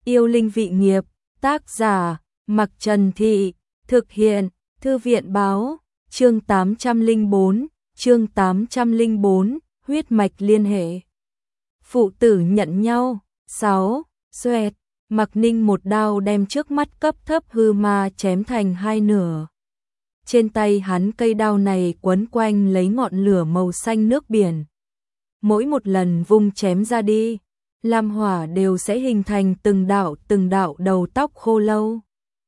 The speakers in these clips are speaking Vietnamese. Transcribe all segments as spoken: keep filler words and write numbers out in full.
Yêu linh vị nghiệp, tác giả, Mặc Trần Thị, thực hiện, Thư viện báo, chương tám trăm lẻ bốn, chương tám trăm lẻ bốn, huyết mạch liên hệ. Phụ tử nhận nhau, sáu, xoẹt, Mạc Ninh một đao đem trước mắt cấp thấp hư ma chém thành hai nửa. Trên tay hắn cây đao này quấn quanh lấy ngọn lửa màu xanh nước biển. Mỗi một lần vung chém ra đi, lam hỏa đều sẽ hình thành từng đạo từng đạo đầu tóc khô lâu.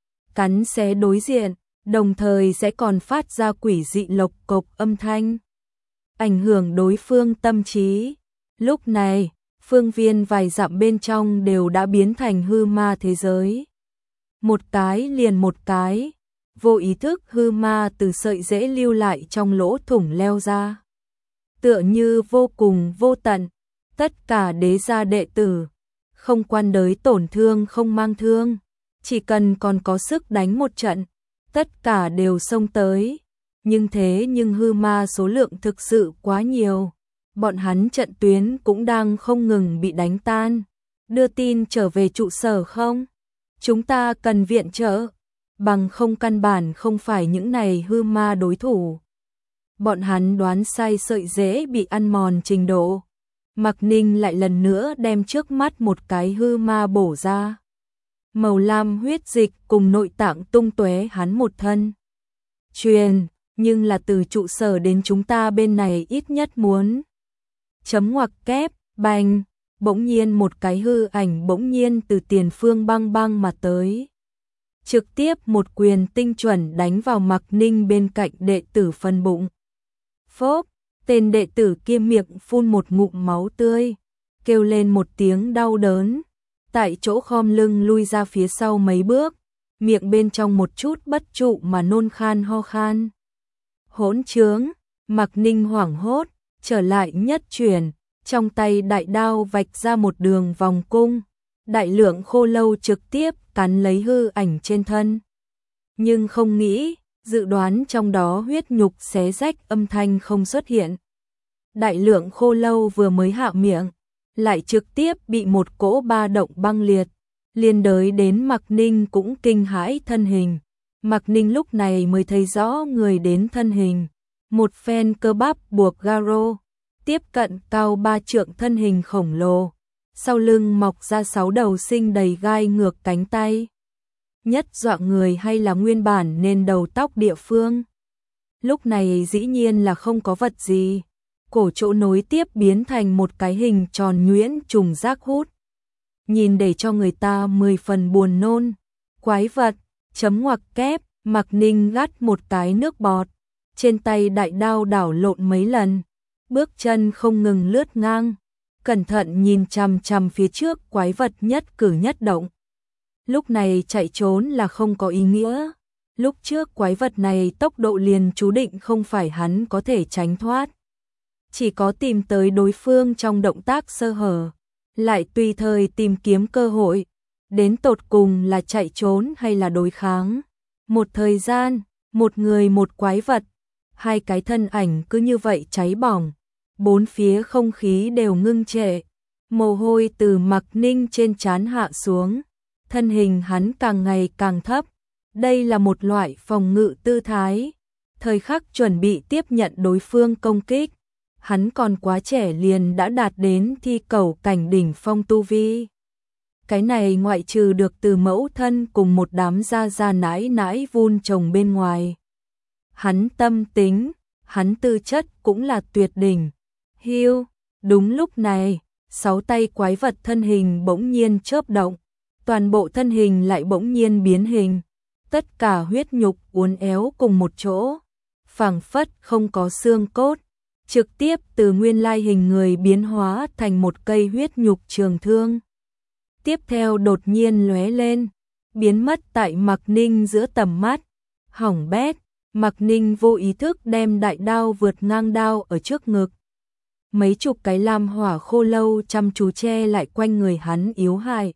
Cắn xé đối diện, đồng thời sẽ còn phát ra quỷ dị lộc cộc âm thanh, ảnh hưởng đối phương tâm trí. Lúc này, phương viên vài dặm bên trong đều đã biến thành hư ma thế giới. Một cái liền một cái, vô ý thức hư ma từ sợi rễ lưu lại trong lỗ thủng leo ra. Tựa như vô cùng vô tận, tất cả đế gia đệ tử, không quan đới tổn thương không mang thương, chỉ cần còn có sức đánh một trận, tất cả đều xông tới. Nhưng thế nhưng hư ma số lượng thực sự quá nhiều, bọn hắn trận tuyến cũng đang không ngừng bị đánh tan. Đưa tin trở về trụ sở không? Chúng ta cần viện trợ, bằng không căn bản không phải những này hư ma đối thủ. Bọn hắn đoán sai sợi rễ bị ăn mòn trình độ. Mạc Ninh lại lần nữa đem trước mắt một cái hư ma bổ ra. Màu lam huyết dịch cùng nội tạng tung tóe hắn một thân. Truyền, nhưng là từ trụ sở đến chúng ta bên này ít nhất muốn. Chấm ngoặc kép, bành, bỗng nhiên một cái hư ảnh bỗng nhiên từ tiền phương băng băng mà tới. Trực tiếp một quyền tinh chuẩn đánh vào Mạc Ninh bên cạnh đệ tử phân bụng. Phốp, tên đệ tử kia miệng phun một ngụm máu tươi, kêu lên một tiếng đau đớn, tại chỗ khom lưng lui ra phía sau mấy bước, miệng bên trong một chút bất trụ mà nôn khan ho khan. Hỗn trướng, Mạc Ninh hoảng hốt, trở lại nhất chuyển, trong tay đại đao vạch ra một đường vòng cung, đại lượng khô lâu trực tiếp cắn lấy hư ảnh trên thân. Nhưng không nghĩ, dự đoán trong đó huyết nhục xé rách âm thanh không xuất hiện. Đại lượng khô lâu vừa mới hạ miệng, lại trực tiếp bị một cỗ ba động băng liệt, liên đới đến Mạc Ninh cũng kinh hãi thân hình. Mạc Ninh lúc này mới thấy rõ người đến thân hình, một phen cơ bắp buộc garo, tiếp cận cao ba trượng thân hình khổng lồ, sau lưng mọc ra sáu đầu sinh đầy gai ngược cánh tay. Nhất dọa người hay là nguyên bản nên đầu tóc địa phương. Lúc này dĩ nhiên là không có vật gì, cổ chỗ nối tiếp biến thành một cái hình tròn nhuyễn trùng rác hút. Nhìn để cho người ta mười phần buồn nôn. Quái vật, chấm ngoặc kép, Mạc Ninh gắt một cái nước bọt, trên tay đại đao đảo lộn mấy lần, bước chân không ngừng lướt ngang, cẩn thận nhìn chằm chằm phía trước quái vật nhất cử nhất động. Lúc này chạy trốn là không có ý nghĩa, lúc trước quái vật này tốc độ liền chú định không phải hắn có thể tránh thoát. Chỉ có tìm tới đối phương trong động tác sơ hở, lại tùy thời tìm kiếm cơ hội, đến tột cùng là chạy trốn hay là đối kháng. Một thời gian, một người một quái vật, hai cái thân ảnh cứ như vậy cháy bỏng, bốn phía không khí đều ngưng trệ, mồ hôi từ Mạc Ninh trên trán hạ xuống, thân hình hắn càng ngày càng thấp. Đây là một loại phòng ngự tư thái, thời khắc chuẩn bị tiếp nhận đối phương công kích. Hắn còn quá trẻ liền đã đạt đến thi cầu cảnh đỉnh phong tu vi. Cái này ngoại trừ được từ mẫu thân cùng một đám gia gia nãi nãi vun trồng bên ngoài. Hắn tâm tính, hắn tư chất cũng là tuyệt đỉnh. Hiu, đúng lúc này, sáu tay quái vật thân hình bỗng nhiên chớp động, toàn bộ thân hình lại bỗng nhiên biến hình, tất cả huyết nhục uốn éo cùng một chỗ, phảng phất không có xương cốt, trực tiếp từ nguyên lai hình người biến hóa thành một cây huyết nhục trường thương. Tiếp theo đột nhiên lóe lên, biến mất tại Mạc Ninh giữa tầm mắt. Hỏng bét, Mạc Ninh vô ý thức đem đại đao vượt ngang đao ở trước ngực. Mấy chục cái lam hỏa khô lâu chăm chú che lại quanh người hắn yếu hại.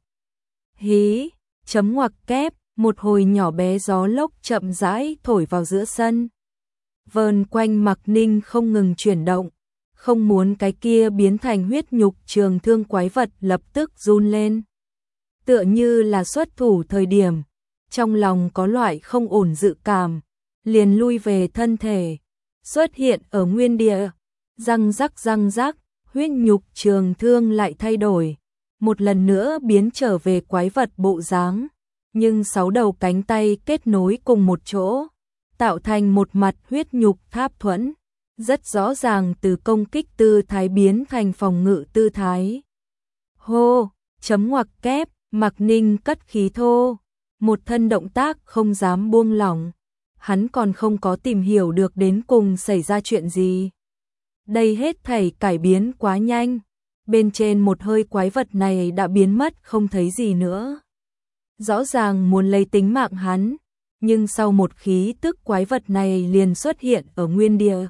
Hí, chấm ngoặc kép, một hồi nhỏ bé gió lốc chậm rãi thổi vào giữa sân. Vờn quanh Mạc Ninh không ngừng chuyển động, không muốn cái kia biến thành huyết nhục trường thương quái vật lập tức run lên. tựa như là xuất thủ thời điểm, trong lòng có loại không ổn dự cảm, liền lui về thân thể, xuất hiện ở nguyên địa, răng rắc răng rắc, huyết nhục trường thương lại thay đổi, một lần nữa biến trở về quái vật bộ dáng, nhưng sáu đầu cánh tay kết nối cùng một chỗ, tạo thành một mặt huyết nhục tháp thuẫn, rất rõ ràng từ công kích tư thái biến thành phòng ngự tư thái. Hô, chấm ngoặc kép, Mạc Ninh cất khí thô, một thân động tác không dám buông lỏng, hắn còn không có tìm hiểu được đến cùng xảy ra chuyện gì. Đây hết thảy cải biến quá nhanh, bên trên một hơi quái vật này đã biến mất không thấy gì nữa. Rõ ràng muốn lấy tính mạng hắn, nhưng sau một khí tức quái vật này liền xuất hiện ở nguyên địa,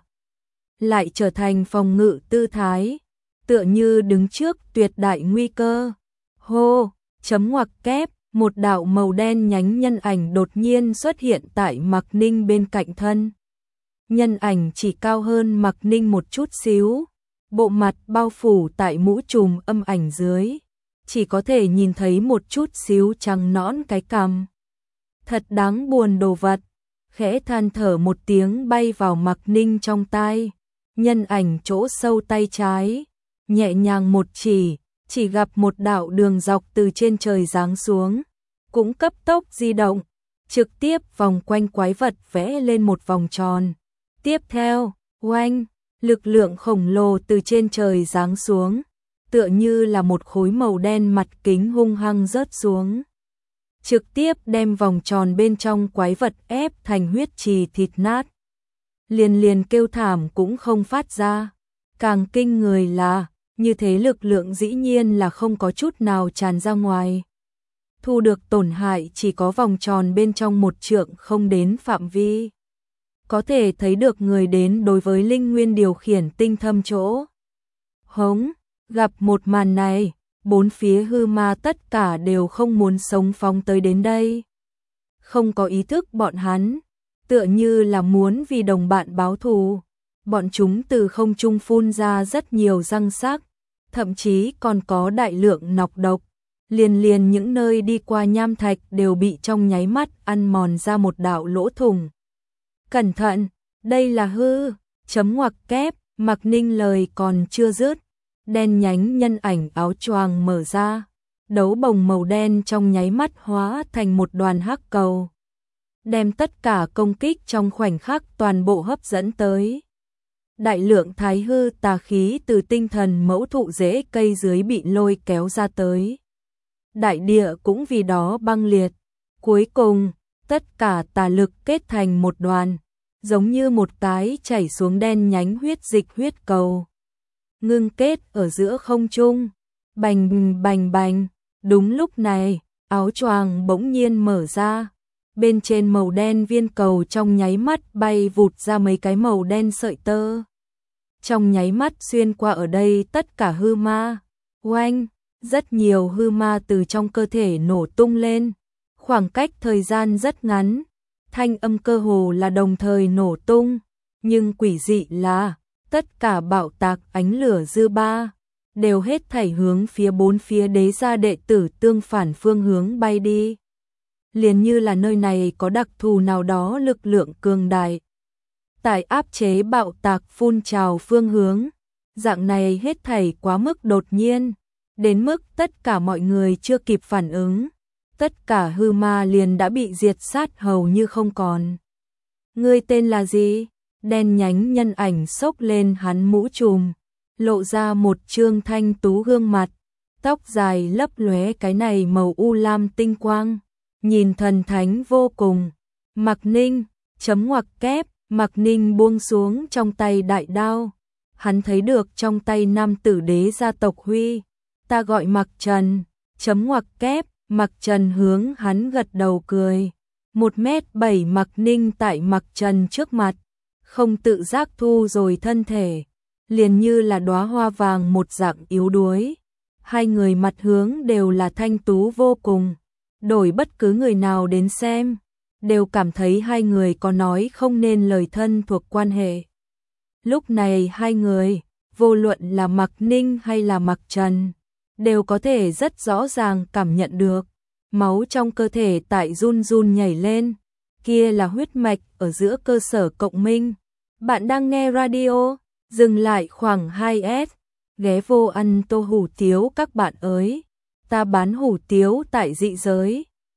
lại trở thành phòng ngự tư thái, tựa như đứng trước tuyệt đại nguy cơ. Hô, chấm ngoặc kép, một đạo màu đen nhánh nhân ảnh đột nhiên xuất hiện tại Mạc Ninh bên cạnh thân. Nhân ảnh chỉ cao hơn Mạc Ninh một chút xíu, bộ mặt bao phủ tại mũ trùm âm ảnh dưới, chỉ có thể nhìn thấy một chút xíu trắng nõn cái cằm. Thật đáng buồn đồ vật, khẽ than thở một tiếng bay vào Mạc Ninh trong tai, nhân ảnh chỗ sâu tay trái, nhẹ nhàng một chỉ, chỉ gặp một đạo đường dọc từ trên trời giáng xuống, cũng cấp tốc di động, trực tiếp vòng quanh quái vật vẽ lên một vòng tròn. Tiếp theo, oanh, lực lượng khổng lồ từ trên trời giáng xuống, tựa như là một khối màu đen mặt kính hung hăng rớt xuống, trực tiếp đem vòng tròn bên trong quái vật ép thành huyết trì thịt nát. Liền liền kêu thảm cũng không phát ra. Càng kinh người là, như thế lực lượng dĩ nhiên là không có chút nào tràn ra ngoài. Thu được tổn hại chỉ có vòng tròn bên trong một trượng không đến phạm vi. Có thể thấy được người đến đối với linh nguyên điều khiển tinh thâm chỗ. Hống, gặp một màn này, bốn phía hư ma tất cả đều không muốn sống phóng tới đến đây. Không có ý thức bọn hắn, tựa như là muốn vì đồng bạn báo thù. Bọn chúng từ không trung phun ra rất nhiều răng sắc, thậm chí còn có đại lượng nọc độc. Liền liền những nơi đi qua nham thạch đều bị trong nháy mắt ăn mòn ra một đạo lỗ thủng. Cẩn thận, đây là hư, chấm ngoặc kép, Mạc Ninh lời còn chưa dứt. Đen nhánh nhân ảnh áo choàng mở ra, đấu bồng màu đen trong nháy mắt hóa thành một đoàn hắc cầu, đem tất cả công kích trong khoảnh khắc toàn bộ hấp dẫn tới. Đại lượng thái hư tà khí từ tinh thần mẫu thụ rễ cây dưới bị lôi kéo ra tới. Đại địa cũng vì đó băng liệt. Cuối cùng, tất cả tà lực kết thành một đoàn, giống như một cái chảy xuống đen nhánh huyết dịch huyết cầu. Ngưng kết ở giữa không trung, bành bành bành. Đúng lúc này, áo choàng bỗng nhiên mở ra. Bên trên màu đen viên cầu trong nháy mắt bay vụt ra mấy cái màu đen sợi tơ. Trong nháy mắt xuyên qua ở đây tất cả hư ma. Oanh, rất nhiều hư ma từ trong cơ thể nổ tung lên. Khoảng cách thời gian rất ngắn, thanh âm cơ hồ là đồng thời nổ tung. Nhưng quỷ dị là, tất cả bạo tạc ánh lửa dư ba, đều hết thảy hướng phía bốn phía đế gia đệ tử tương phản phương hướng bay đi. Liền như là nơi này có đặc thù nào đó lực lượng cường đại. Tại áp chế bạo tạc phun trào phương hướng, dạng này hết thảy quá mức đột nhiên, đến mức tất cả mọi người chưa kịp phản ứng. Tất cả hư ma liền đã bị diệt sát hầu như không còn. Ngươi tên là gì? Đen nhánh nhân ảnh xốc lên hắn mũ trùm, lộ ra một trương thanh tú gương mặt, tóc dài lấp lóe cái này màu u lam tinh quang, nhìn thần thánh vô cùng. Mạc Ninh, chấm ngoặc kép, Mạc Ninh buông xuống trong tay đại đao. Hắn thấy được trong tay nam tử đế gia tộc Huy, ta gọi Mạc Trần, chấm ngoặc kép, Mạc Trần hướng hắn gật đầu cười. Một mét bảy Mạc Ninh tại Mạc Trần trước mặt, không tự giác thu rồi thân thể, liền như là đóa hoa vàng một dạng yếu đuối. Hai người mặt hướng đều là thanh tú vô cùng, đổi bất cứ người nào đến xem, đều cảm thấy hai người có nói không nên lời thân thuộc quan hệ. Lúc này hai người, vô luận là Mạc Ninh hay là Mạc Trần, đều có thể rất rõ ràng cảm nhận được máu trong cơ thể tại run run nhảy lên. Kia là huyết mạch ở giữa cơ sở cộng minh. Bạn đang nghe radio, dừng lại khoảng hai s, ghé vô ăn tô hủ tiếu các bạn ơi. Ta bán hủ tiếu tại dị giới.